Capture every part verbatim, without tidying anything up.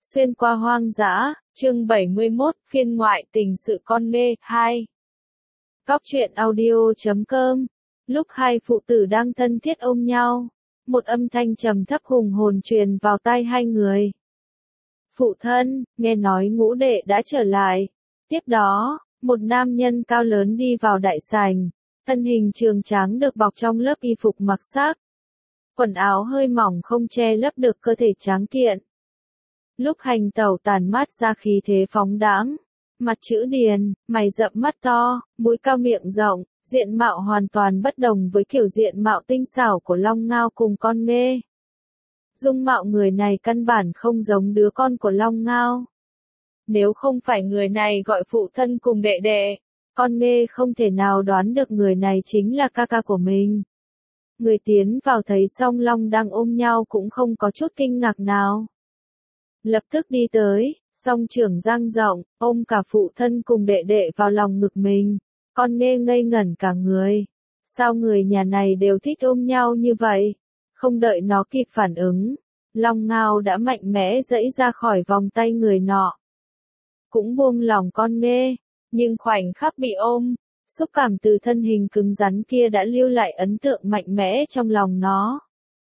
Xuyên qua hoang dã, chương bảy mươi mốt, phiên ngoại tình sự con nê, hai. Góc truyện audio chấm com. Lúc hai phụ tử đang thân thiết ôm nhau, một âm thanh trầm thấp hùng hồn truyền vào tai hai người. Phụ thân, nghe nói ngũ đệ đã trở lại. Tiếp đó, một nam nhân cao lớn đi vào đại sảnh, thân hình trường tráng được bọc trong lớp y phục mặc xác. Quần áo hơi mỏng không che lấp được cơ thể tráng kiện. Lúc hành tẩu tản mát ra khí thế phóng đãng, mặt chữ điền, mày rậm mắt to, mũi cao miệng rộng, diện mạo hoàn toàn bất đồng với kiểu diện mạo tinh xảo của Long Ngao cùng con nê. Dung mạo người này căn bản không giống đứa con của Long Ngao. Nếu không phải người này gọi phụ thân cùng đệ đệ, con nê không thể nào đoán được người này chính là ca ca của mình. Người tiến vào thấy song long đang ôm nhau cũng không có chút kinh ngạc nào. Lập tức đi tới, song trưởng dang rộng, ôm cả phụ thân cùng đệ đệ vào lòng ngực mình. Con nê ngây ngẩn cả người. Sao người nhà này đều thích ôm nhau như vậy? Không đợi nó kịp phản ứng, Long Ngao đã mạnh mẽ giãy ra khỏi vòng tay người nọ. Cũng buông lòng con nê, nhưng khoảnh khắc bị ôm, xúc cảm từ thân hình cứng rắn kia đã lưu lại ấn tượng mạnh mẽ trong lòng nó.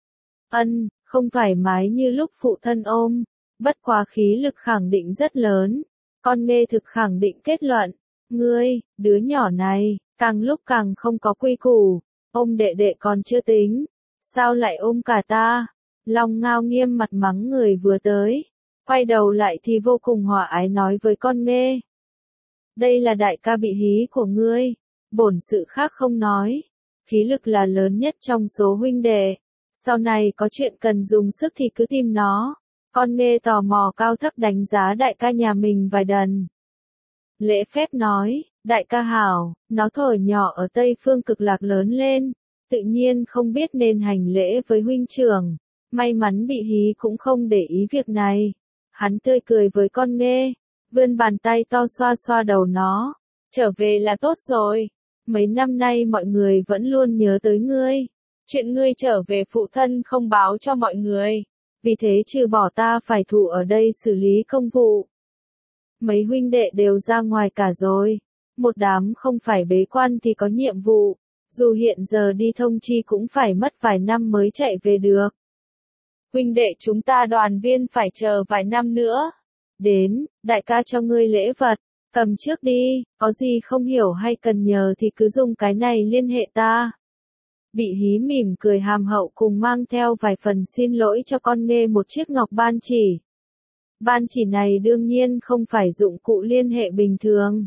Ân, không thoải mái như lúc phụ thân ôm, bất quá khí lực khẳng định rất lớn. Con nê thực khẳng định kết luận, ngươi, đứa nhỏ này, càng lúc càng không có quy củ, ôm đệ đệ còn chưa tính, sao lại ôm cả ta? Long Ngao nghiêm mặt mắng người vừa tới, quay đầu lại thì vô cùng hòa ái nói với con nê. Đây là đại ca bị hí của ngươi, bổn sự khác không nói, khí lực là lớn nhất trong số huynh đệ, sau này có chuyện cần dùng sức thì cứ tìm nó. Con nê tò mò cao thấp đánh giá đại ca nhà mình vài lần. Lễ phép nói, đại ca hảo, nó thuở nhỏ ở Tây Phương Cực Lạc lớn lên, tự nhiên không biết nên hành lễ với huynh trưởng, may mắn bị hí cũng không để ý việc này. Hắn tươi cười với con nê, vươn bàn tay to xoa xoa đầu nó, trở về là tốt rồi, mấy năm nay mọi người vẫn luôn nhớ tới ngươi, chuyện ngươi trở về phụ thân không báo cho mọi người. Vì thế trừ bỏ ta phải thủ ở đây xử lý công vụ. Mấy huynh đệ đều ra ngoài cả rồi. Một đám không phải bế quan thì có nhiệm vụ. Dù hiện giờ đi thông chi cũng phải mất vài năm mới chạy về được. Huynh đệ chúng ta đoàn viên phải chờ vài năm nữa. Đến, đại ca cho ngươi lễ vật. Cầm trước đi, có gì không hiểu hay cần nhờ thì cứ dùng cái này liên hệ ta. Bị hí mỉm cười hàm hậu cùng mang theo vài phần xin lỗi cho con nê một chiếc ngọc ban chỉ. Ban chỉ này đương nhiên không phải dụng cụ liên hệ bình thường.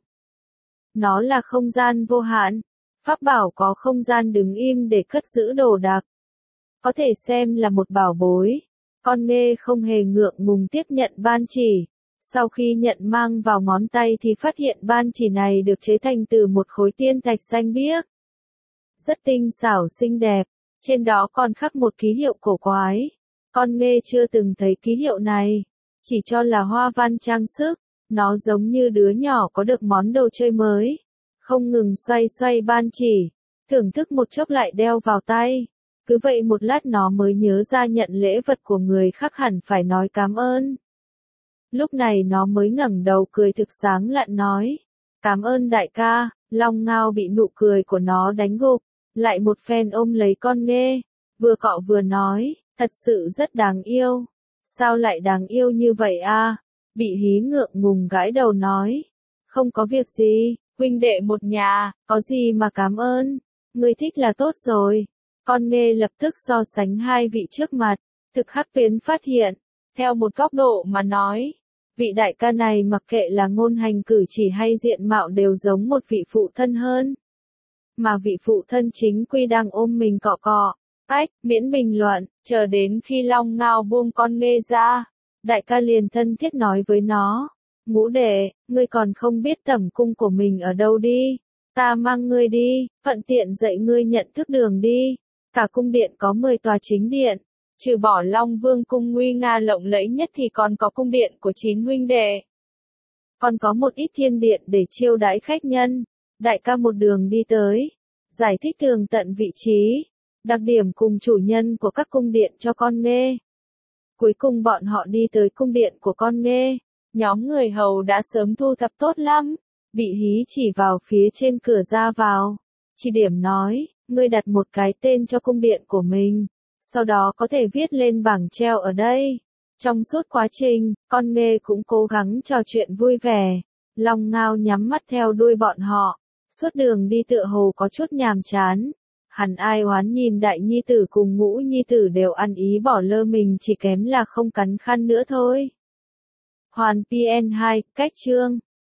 Nó là không gian vô hạn, pháp bảo có không gian đứng im để cất giữ đồ đạc. Có thể xem là một bảo bối. Con nê không hề ngượng ngùng tiếp nhận ban chỉ. Sau khi nhận mang vào ngón tay thì phát hiện ban chỉ này được chế thành từ một khối tiên thạch xanh biếc. Rất tinh xảo xinh đẹp, trên đó còn khắc một ký hiệu cổ quái. Con nê chưa từng thấy ký hiệu này, chỉ cho là hoa văn trang sức, nó giống như đứa nhỏ có được món đồ chơi mới. Không ngừng xoay xoay ban chỉ, thưởng thức một chốc lại đeo vào tay. Cứ vậy một lát nó mới nhớ ra nhận lễ vật của người khác hẳn phải nói cảm ơn. Lúc này nó mới ngẩng đầu cười thực sáng lạn nói, cảm ơn đại ca. Long Ngao bị nụ cười của nó đánh gục. Lại một phen ôm lấy con nê, vừa cọ vừa nói, thật sự rất đáng yêu. Sao lại đáng yêu như vậy a? Bị hí ngượng ngùng gãi đầu nói, không có việc gì, huynh đệ một nhà, có gì mà cảm ơn, ngươi thích là tốt rồi. Con nê lập tức so sánh hai vị trước mặt, thực hắc tuyến phát hiện, theo một góc độ mà nói, vị đại ca này mặc kệ là ngôn hành cử chỉ hay diện mạo đều giống một vị phụ thân hơn. Mà vị phụ thân chính quy đang ôm mình cọ cọ. Ách, miễn bình luận, chờ đến khi Long Ngao buông con nê ra, đại ca liền thân thiết nói với nó, ngũ đệ, ngươi còn không biết tẩm cung của mình ở đâu đi, ta mang ngươi đi, thuận tiện dạy ngươi nhận thức đường đi. Cả cung điện có mười tòa chính điện, trừ bỏ Long Vương cung nguy nga lộng lẫy nhất thì còn có cung điện của chín huynh đệ. Còn có một ít thiên điện để chiêu đãi khách nhân. Đại ca một đường đi tới, giải thích tường tận vị trí, đặc điểm cùng chủ nhân của các cung điện cho con nê. Cuối cùng bọn họ đi tới cung điện của con nghê. Nhóm người hầu đã sớm thu thập tốt lắm. Bị hí chỉ vào phía trên cửa ra vào. Chỉ điểm nói, ngươi đặt một cái tên cho cung điện của mình. Sau đó có thể viết lên bảng treo ở đây. Trong suốt quá trình, con nghê cũng cố gắng trò chuyện vui vẻ. Long Ngao nhắm mắt theo đuôi bọn họ. Suốt đường đi tựa hồ có chút nhàm chán. Hắn ai oán nhìn đại nhi tử cùng ngũ nhi tử đều ăn ý bỏ lơ mình, chỉ kém là không cắn khăn nữa thôi. Hoàn pê en hai, cách chương